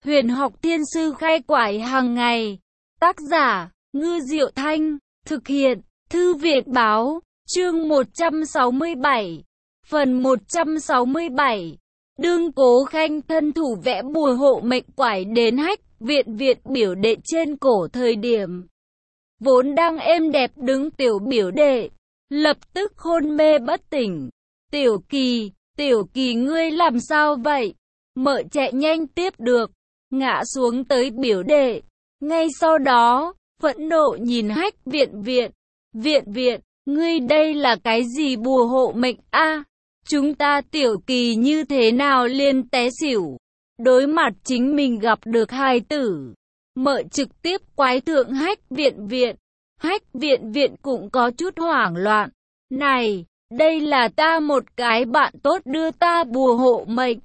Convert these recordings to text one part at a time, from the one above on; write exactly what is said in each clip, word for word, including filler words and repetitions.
Huyền học thiên sư khai quải hàng ngày. Tác giả, Ngư Diệu Thanh. Thực hiện, Thư viện Báo. Chương một trăm sáu mươi bảy. Phần một trăm sáu mươi bảy. Đương Cố Khanh thân thủ vẽ bùa hộ mệnh quải đến hách viện viện biểu đệ trên cổ thời điểm. Vốn đang êm đẹp đứng tiểu biểu đệ, lập tức hôn mê bất tỉnh. Tiểu Kỳ, Tiểu Kỳ ngươi làm sao vậy? Mợ chạy nhanh tiếp được, ngã xuống tới biểu đệ. Ngay sau đó, phẫn nộ nhìn hách viện viện. Viện viện, ngươi đây là cái gì bùa hộ mệnh a? À, chúng ta Tiểu Kỳ như thế nào liền té xỉu? Đối mặt chính mình gặp được hài tử, mợ trực tiếp quái thượng hách viện viện. Hách viện viện cũng có chút hoảng loạn. Này, đây là ta một cái bạn tốt đưa ta bùa hộ mệnh.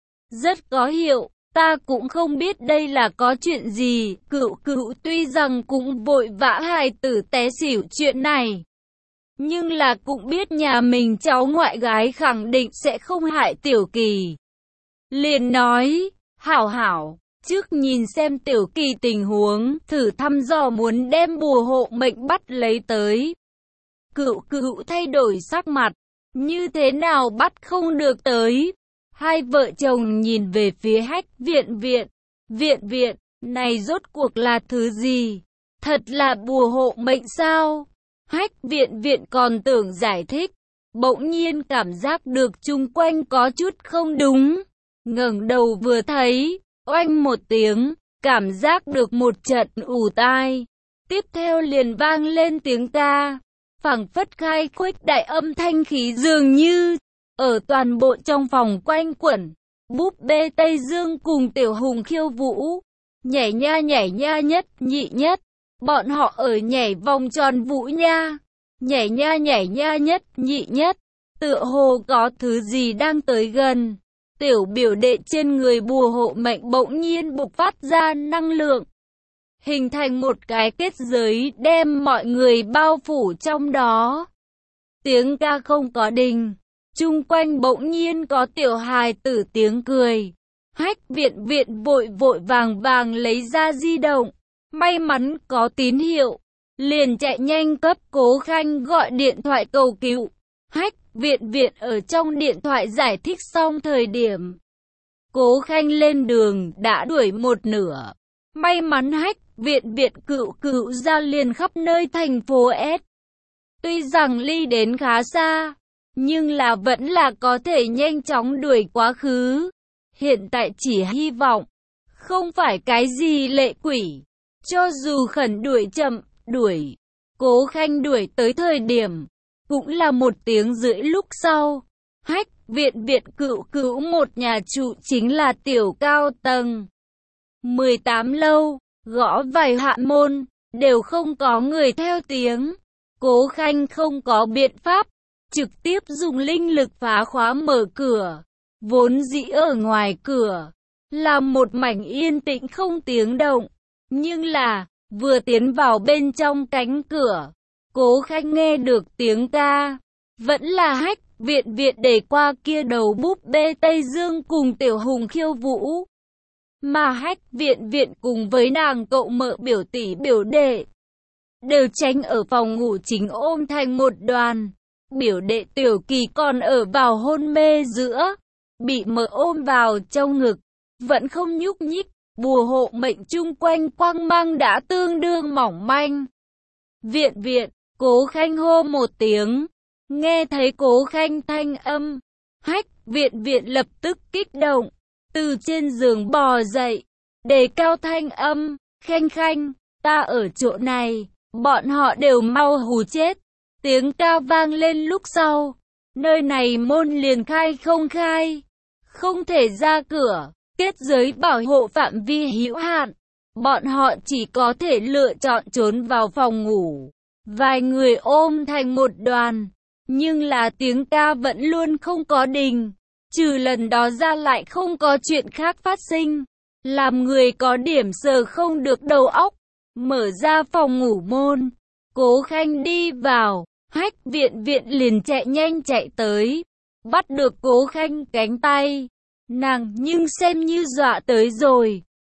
Rất có hiệu, ta cũng không biết đây là có chuyện gì. Cựu cựu tuy rằng cũng vội vã hài tử té xỉu chuyện này, nhưng là cũng biết nhà mình cháu ngoại gái khẳng định sẽ không hại Tiểu Kỳ. Liền nói, hảo hảo, trước nhìn xem Tiểu Kỳ tình huống, thử thăm dò muốn đem bùa hộ mệnh bắt lấy tới. Cựu cựu thay đổi sắc mặt, như thế nào bắt không được tới. Hai vợ chồng nhìn về phía hách viện viện. Viện viện, này rốt cuộc là thứ gì? Thật là bùa hộ mệnh sao? Hách viện viện còn tưởng giải thích, bỗng nhiên cảm giác được chung quanh có chút không đúng. Ngẩng đầu vừa thấy, oanh một tiếng, cảm giác được một trận ù tai. Tiếp theo liền vang lên tiếng ca, phảng phất khai khuếch đại âm thanh khí dường như ở toàn bộ trong phòng quanh quẩn. Búp bê Tây Dương cùng Tiểu Hùng khiêu vũ, nhảy nha nhảy nha nhất nhị nhất. Bọn họ ở nhảy vòng tròn vũ nha, nhảy nha nhảy nha nhất nhị nhất. Tựa hồ có thứ gì đang tới gần. Tiểu biểu đệ trên người bùa hộ mệnh bỗng nhiên bộc phát ra năng lượng, hình thành một cái kết giới đem mọi người bao phủ trong đó. Tiếng ca không có đình, chung quanh bỗng nhiên có tiểu hài tử tiếng cười. Hách viện viện vội vội vàng vàng lấy ra di động, may mắn có tín hiệu, liền chạy nhanh cấp Cố Khanh gọi điện thoại cầu cứu. Hách viện viện ở trong điện thoại giải thích xong thời điểm, Cố Khanh lên đường đã đuổi một nửa. May mắn hách viện viện cựu cựu ra liền khắp nơi thành phố S. Tuy rằng ly đến khá xa, nhưng là vẫn là có thể nhanh chóng đuổi quá khứ. Hiện tại chỉ hy vọng không phải cái gì lệ quỷ. Cho dù khẩn đuổi chậm, đuổi. Cố Khanh đuổi tới thời điểm cũng là một tiếng rưỡi lúc sau. Hách viện viện cựu cữu một nhà trụ chính là tiểu cao tầng mười tám lâu, gõ vài hạ môn, đều không có người theo tiếng. Cố Khanh không có biện pháp, trực tiếp dùng linh lực phá khóa mở cửa. Vốn dĩ ở ngoài cửa là một mảnh yên tĩnh không tiếng động, nhưng là vừa tiến vào bên trong cánh cửa, Cố Khanh nghe được tiếng ca, vẫn là hách viện viện để qua kia đầu búp bê Tây Dương cùng Tiểu Hùng khiêu vũ. Mà hách viện viện cùng với nàng cậu mợ biểu tỷ biểu đệ đều tránh ở phòng ngủ chính ôm thành một đoàn. Biểu đệ Tiểu Kỳ còn ở vào hôn mê giữa, bị mợ ôm vào trong ngực, vẫn không nhúc nhích. Bùa hộ mệnh chung quanh quang mang đã tương đương mỏng manh. Viện viện, Cố Khanh hô một tiếng. Nghe thấy Cố Khanh thanh âm, hách viện viện lập tức kích động, từ trên giường bò dậy, đề cao thanh âm, Khanh Khanh, ta ở chỗ này, bọn họ đều mau hù chết. Tiếng ca vang lên lúc sau, nơi này môn liền khai không khai, không thể ra cửa, kết giới bảo hộ phạm vi hữu hạn, bọn họ chỉ có thể lựa chọn trốn vào phòng ngủ. Vài người ôm thành một đoàn, nhưng là tiếng ca vẫn luôn không có đình, trừ lần đó ra lại không có chuyện khác phát sinh, làm người có điểm sờ không được đầu óc. Mở ra phòng ngủ môn, Cố Khanh đi vào, hách viện viện liền chạy nhanh chạy tới, bắt được Cố Khanh cánh tay. Nàng nhưng xem như dọa tới rồi,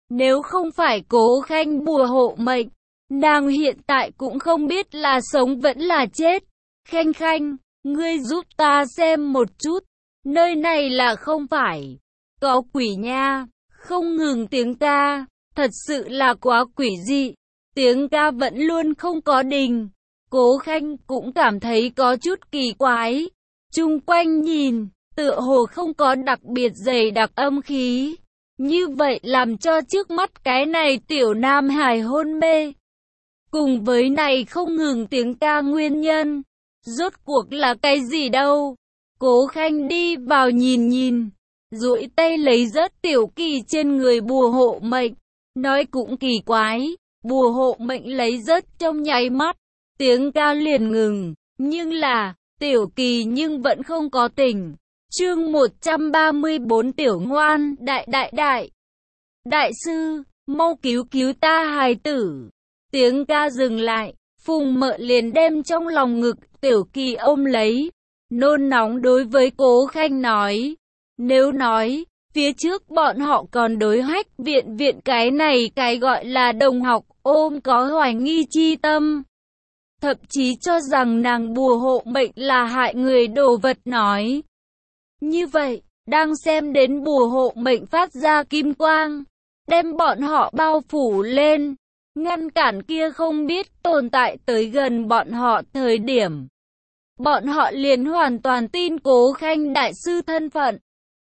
Nếu không phải Cố Khanh bùa hộ mệnh, nàng hiện tại cũng không biết là sống vẫn là chết. Khanh Khanh, ngươi giúp ta xem một chút, nơi này là không phải có quỷ nha, không ngừng tiếng ca, thật sự là quá quỷ dị, tiếng ca vẫn luôn không có đình. Cố Khanh cũng cảm thấy có chút kỳ quái, chung quanh nhìn, tựa hồ không có đặc biệt dày đặc âm khí, như vậy làm cho trước mắt cái này tiểu nam hài hôn mê. Cùng với này không ngừng tiếng ca nguyên nhân, rốt cuộc là cái gì đâu? Cố Khanh đi vào nhìn nhìn, duỗi tay lấy rớt Tiểu Kỳ trên người bùa hộ mệnh, nói cũng kỳ quái, bùa hộ mệnh lấy rớt trong nháy mắt, tiếng ca liền ngừng, nhưng là, Tiểu Kỳ nhưng vẫn không có tỉnh. Chương một trăm ba mươi bốn Tiểu Ngoan, đại đại đại, đại sư, mau cứu cứu ta hài tử. Tiếng ca dừng lại, Phùng Mợ liền đem trong lòng ngực Tiểu Kỳ ôm lấy, nôn nóng đối với Cố Khanh nói, nếu nói, phía trước bọn họ còn đối Hách viện viện cái này cái gọi là đồng học ôm có hoài nghi chi tâm, thậm chí cho rằng nàng bùa hộ mệnh là hại người đồ vật nói. Như vậy, đang xem đến bùa hộ mệnh phát ra kim quang, đem bọn họ bao phủ lên, ngăn cản kia không biết tồn tại tới gần bọn họ thời điểm. Bọn họ liền hoàn toàn tin Cố Khanh đại sư thân phận.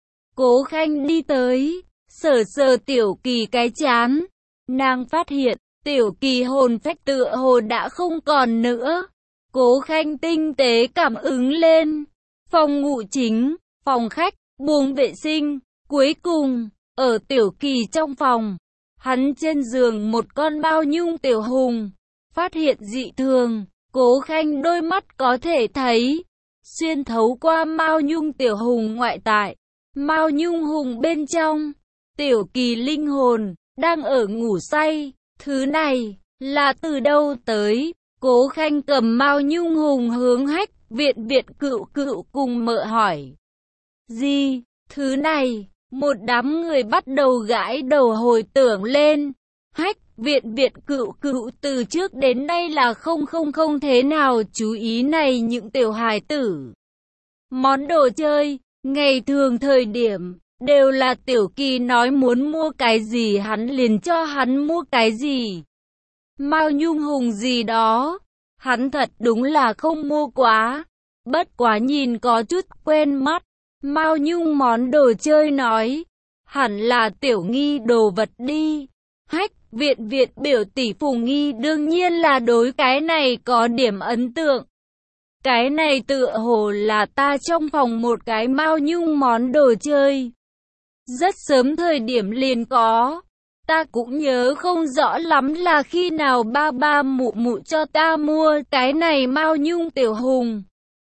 Cố Khanh đi tới, sờ sờ Tiểu Kỳ cái chán, nàng phát hiện, Tiểu Kỳ hồn phách tựa hồ đã không còn nữa. Cố Khanh tinh tế cảm ứng lên, phòng ngủ chính, phòng khách, buồng vệ sinh, cuối cùng, ở Tiểu Kỳ trong phòng, hắn trên giường một con Mao Nhung tiểu hùng, phát hiện dị thường, Cố Khanh đôi mắt có thể thấy, xuyên thấu qua Mao Nhung tiểu hùng ngoại tại, Mao Nhung hùng bên trong, Tiểu Kỳ linh hồn, đang ở ngủ say, thứ này, là từ đâu tới? Cố Khanh cầm Mao Nhung hùng hướng Hách viện viện cựu cựu cùng Mợ hỏi. Gì? Thứ này? Một đám người bắt đầu gãi đầu hồi tưởng lên. Hách viện viện cựu cựu từ trước đến nay là không không không thế nào chú ý này những tiểu hài tử. Món đồ chơi, ngày thường thời điểm, đều là Tiểu Kỳ nói muốn mua cái gì hắn liền cho hắn mua cái gì. Mao Nhung hùng gì đó, hắn thật đúng là không mua quá. Bất quá nhìn có chút quen mắt. Mao Nhung món đồ chơi nói, hẳn là Tiểu Nghi đồ vật đi. Hách viện viện biểu tỷ Phùng Nghi đương nhiên là đối cái này có điểm ấn tượng. Cái này tựa hồ là ta trong phòng một cái Mao Nhung món đồ chơi. Rất sớm thời điểm liền có. Ta cũng nhớ không rõ lắm là khi nào ba ba mụ mụ cho ta mua cái này Mao Nhung tiểu hùng.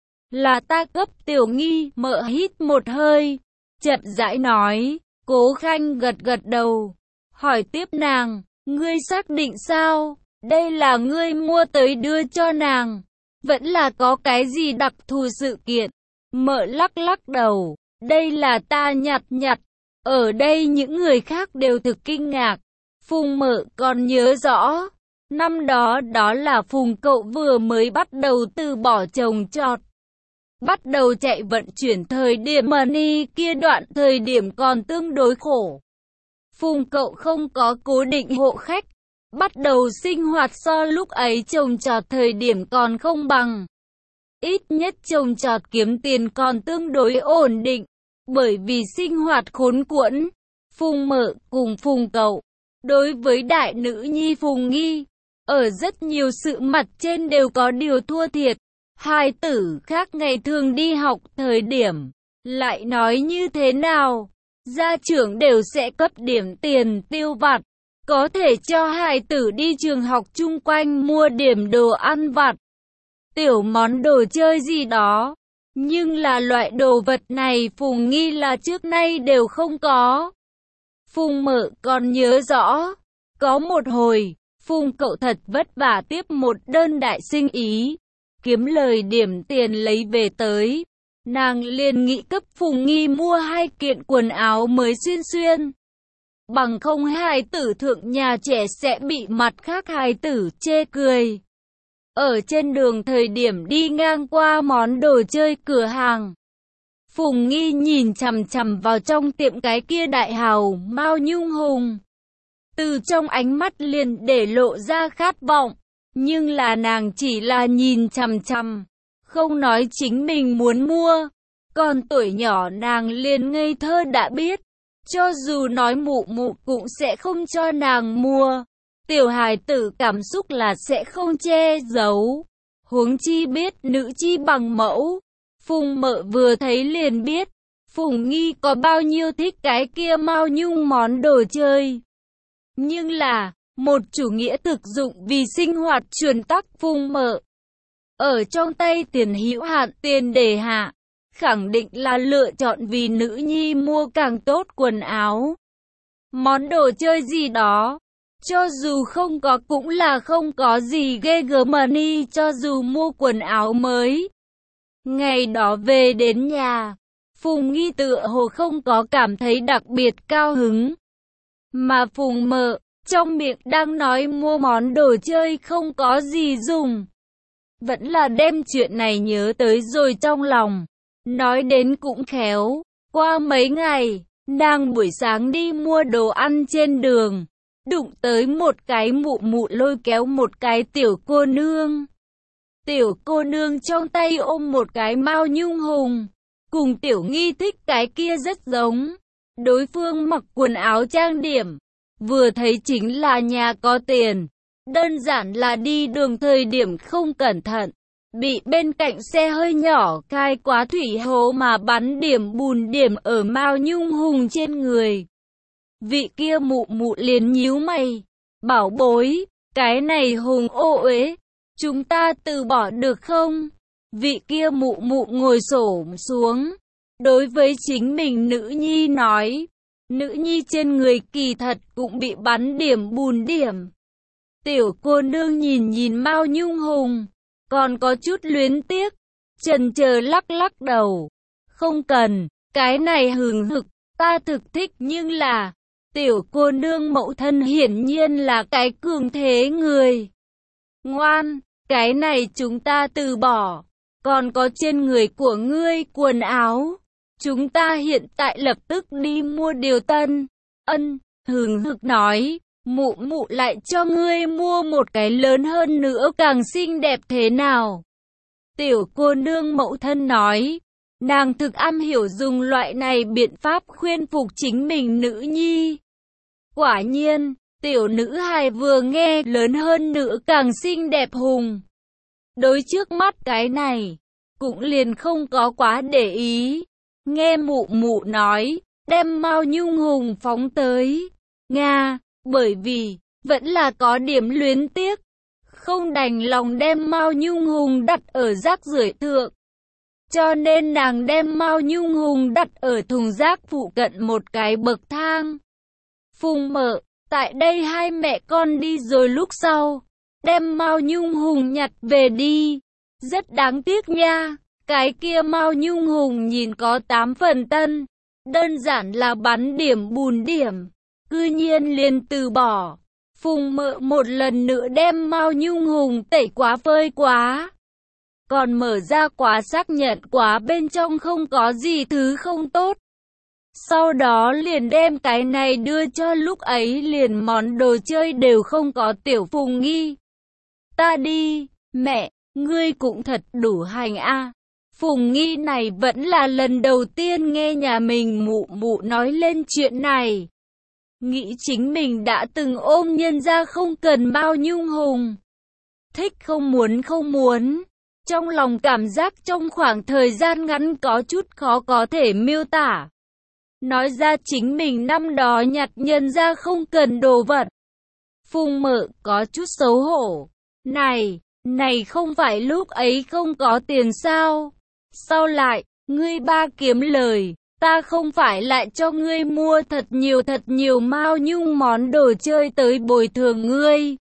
Là ta cấp Tiểu Nghi. Mợ hít một hơi, chậm rãi nói. Cố Khanh gật gật đầu, hỏi tiếp nàng, ngươi xác định sao? Đây là ngươi mua tới đưa cho nàng, vẫn là có cái gì đặc thù sự kiện? Mợ lắc lắc đầu, đây là ta nhặt nhặt. Ở đây những người khác đều thực kinh ngạc. Phùng Mợ còn nhớ rõ, năm đó đó là Phùng cậu vừa mới bắt đầu từ bỏ trồng trọt, bắt đầu chạy vận chuyển thời điểm money kia đoạn thời điểm còn tương đối khổ. Phùng cậu không có cố định hộ khách, bắt đầu sinh hoạt so lúc ấy trồng trọt thời điểm còn không bằng. Ít nhất trồng trọt kiếm tiền còn tương đối ổn định, bởi vì sinh hoạt khốn cuộn. Phùng Mợ cùng Phùng cậu, đối với đại nữ nhi Phùng Nghi, ở rất nhiều sự mặt trên đều có điều thua thiệt. Hai tử khác ngày thường đi học thời điểm, lại nói như thế nào, gia trưởng đều sẽ cấp điểm tiền tiêu vặt, có thể cho hai tử đi trường học chung quanh mua điểm đồ ăn vặt, tiểu món đồ chơi gì đó. Nhưng là loại đồ vật này Phùng Nghi là trước nay đều không có. Phùng Mợ còn nhớ rõ, có một hồi, Phùng cậu thật vất vả tiếp một đơn đại sinh ý, kiếm lời điểm tiền lấy về tới. Nàng liền nghĩ cấp Phùng Nghi mua hai kiện quần áo mới xuyên xuyên. bằng không hài tử thượng nhà trẻ sẽ bị mặt khác hài tử chê cười. Ở trên đường thời điểm đi ngang qua món đồ chơi cửa hàng, Phùng Nghi nhìn chằm chằm vào trong tiệm cái kia đại hào Mao Nhung Hùng. Từ trong ánh mắt liền để lộ ra khát vọng, nhưng là nàng chỉ là nhìn chằm chằm, không nói chính mình muốn mua. Còn tuổi nhỏ nàng liền ngây thơ đã biết, cho dù nói mụ mụ cũng sẽ không cho nàng mua. Tiểu hài tử cảm xúc là sẽ không che giấu, huống chi biết nữ chi bằng mẫu. Phùng Mợ vừa thấy liền biết, Phùng Nghi có bao nhiêu thích cái kia Mao Nhung món đồ chơi. Nhưng là, một chủ nghĩa thực dụng vì sinh hoạt truyền tắc Phùng Mợ. Ở trong tay tiền hữu hạn tiền đề hạ, khẳng định là lựa chọn vì nữ nhi mua càng tốt quần áo. Món đồ chơi gì đó, cho dù không có cũng là không có gì ghê gớm money cho dù mua quần áo mới. Ngày đó về đến nhà, Phùng Nghi tựa hồ không có cảm thấy đặc biệt cao hứng. Mà Phùng Mợ, trong miệng đang nói mua món đồ chơi không có gì dùng. Vẫn là đem chuyện này nhớ tới rồi trong lòng. Nói đến cũng khéo, qua mấy ngày, nàng buổi sáng đi mua đồ ăn trên đường, đụng tới một cái mụ mụ lôi kéo một cái tiểu cô nương. Tiểu cô nương trong tay ôm một cái Mao Nhung Hùng, cùng Tiểu Nghi thích cái kia rất giống. Đối phương mặc quần áo trang điểm, vừa thấy chính là nhà có tiền, đơn giản là đi đường thời điểm không cẩn thận, bị bên cạnh xe hơi nhỏ khai quá thủy hố mà bắn điểm bùn điểm ở Mao Nhung Hùng trên người. Vị kia mụ mụ liền nhíu mày, bảo bối, cái này Hùng ô uế, chúng ta từ bỏ được không? Vị kia mụ mụ ngồi xổm xuống, đối với chính mình nữ nhi nói, nữ nhi trên người kỳ thật cũng bị bắn điểm bùn điểm. Tiểu cô nương nhìn nhìn Mao Nhung Hùng, còn có chút luyến tiếc, chần chờ lắc lắc đầu. Không cần, cái này hừng hực, ta thực thích nhưng là, tiểu cô nương mẫu thân hiển nhiên là cái cường thế người. Ngoan, cái này chúng ta từ bỏ, còn có trên người của ngươi quần áo. Chúng ta hiện tại lập tức đi mua điều tân. Ân, hừng hực nói, mụ mụ lại cho ngươi mua một cái lớn hơn nữa càng xinh đẹp thế nào. Tiểu cô nương mẫu thân nói, nàng thực am hiểu dùng loại này biện pháp khuyên phục chính mình nữ nhi. Quả nhiên, tiểu nữ hài vừa nghe lớn hơn nữa càng xinh đẹp hùng. Đối trước mắt cái này, cũng liền không có quá để ý. Nghe mụ mụ nói, đem Mao Nhung Hùng phóng tới Nga, bởi vì, vẫn là có điểm luyến tiếc. Không đành lòng đem Mao Nhung Hùng đặt ở rác rưởi thượng. Cho nên nàng đem Mao Nhung Hùng đặt ở thùng rác phụ cận một cái bậc thang. Phùng Mợ, tại đây hai mẹ con đi rồi lúc sau, đem Mao Nhung Hùng nhặt về đi. Rất đáng tiếc nha, cái kia Mao Nhung Hùng nhìn có tám phần tân, đơn giản là bắn điểm bùn điểm, cư nhiên liền từ bỏ. Phùng Mợ một lần nữa đem Mao Nhung Hùng tẩy quá phơi quá, còn mở ra quá xác nhận quá bên trong không có gì thứ không tốt. Sau đó liền đem cái này đưa cho lúc ấy liền món đồ chơi đều không có tiểu Phùng Nghi. Ta đi, mẹ, ngươi cũng thật đủ hành a. Phùng Nghi này vẫn là lần đầu tiên nghe nhà mình mụ mụ nói lên chuyện này. Nghĩ chính mình đã từng ôm nhân ra không cần Mao Nhung Hùng. Thích không muốn không muốn. Trong lòng cảm giác trong khoảng thời gian ngắn có chút khó có thể miêu tả. Nói ra chính mình năm đó nhặt nhân ra không cần đồ vật. Phùng Mợ có chút xấu hổ. Này, này không phải lúc ấy không có tiền sao? Sao lại, ngươi ba kiếm lời, ta không phải lại cho ngươi mua thật nhiều thật nhiều Mao Nhung món đồ chơi tới bồi thường ngươi?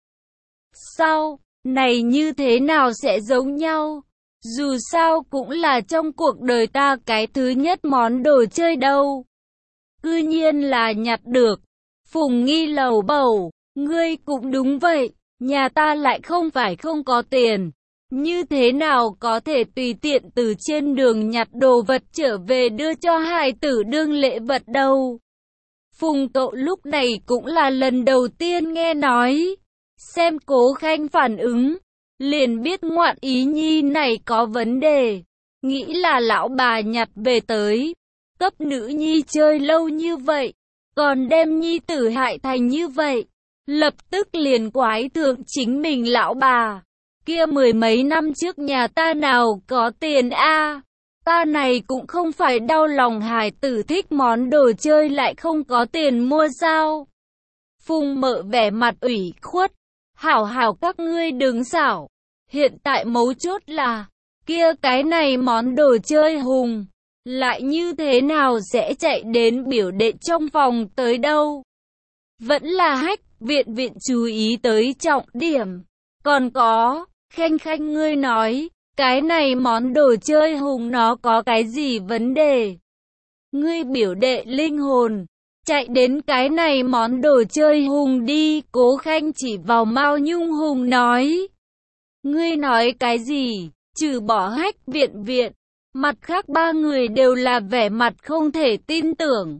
Sao, này như thế nào sẽ giống nhau? Dù sao cũng là trong cuộc đời ta cái thứ nhất món đồ chơi đâu. Cư nhiên là nhặt được. Phùng Nghi lầu bầu, ngươi cũng đúng vậy, nhà ta lại không phải không có tiền. Như thế nào có thể tùy tiện từ trên đường nhặt đồ vật trở về đưa cho hài tử đương lễ vật đâu. Phùng Cậu lúc này cũng là lần đầu tiên nghe nói. Xem Cố Khanh phản ứng, liền biết ngoạn ý nhi này có vấn đề. Nghĩ là lão bà nhặt về tới, cấp nữ nhi chơi lâu như vậy, còn đem nhi tử hại thành như vậy. Lập tức liền quái thượng chính mình lão bà. Kia mười mấy năm trước nhà ta nào có tiền a, ta này cũng không phải đau lòng hài tử thích món đồ chơi lại không có tiền mua sao. Phùng Mợ vẻ mặt ủy khuất, hảo hảo các ngươi đừng xảo. Hiện tại mấu chốt là, kia cái này món đồ chơi hùng, lại như thế nào sẽ chạy đến biểu đệ trong phòng tới đâu. Vẫn là Hách viện viện chú ý tới trọng điểm. Còn có, Khanh Khanh ngươi nói, cái này món đồ chơi hùng nó có cái gì vấn đề? Ngươi biểu đệ linh hồn, chạy đến cái này món đồ chơi hùng đi. Cố Khanh chỉ vào Mao Nhung Hùng nói. Ngươi nói cái gì? Trừ bỏ Hách viện viện, mặt khác ba người đều là vẻ mặt không thể tin tưởng.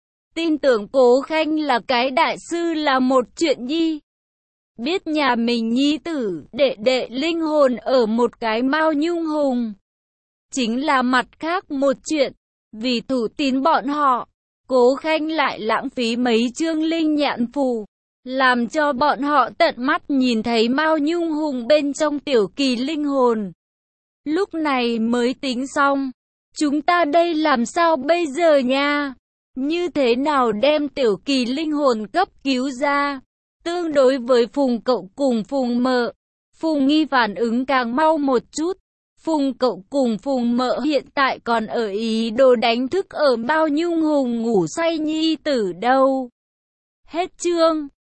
Tin tưởng Cố Khanh là cái đại sư là một chuyện nhi. Biết nhà mình nhi tử, đệ đệ linh hồn ở một cái Mao Nhung Hùng, chính là mặt khác một chuyện. Vì thủ tín bọn họ, Cố Khanh lại lãng phí mấy chương linh nhãn phù, làm cho bọn họ tận mắt nhìn thấy Mao Nhung Hùng bên trong tiểu kỳ linh hồn. Lúc này mới tính xong, chúng ta đây làm sao bây giờ nha? Như thế nào đem tiểu kỳ linh hồn cấp cứu ra? Tương đối với Phùng Cậu cùng Phùng Mợ, Phùng Nghi phản ứng càng mau một chút. Phùng Cậu cùng Phùng Mợ hiện tại còn ở ý đồ đánh thức ở Mao Nhung Hùng ngủ say nhi tử đâu. Hết chương.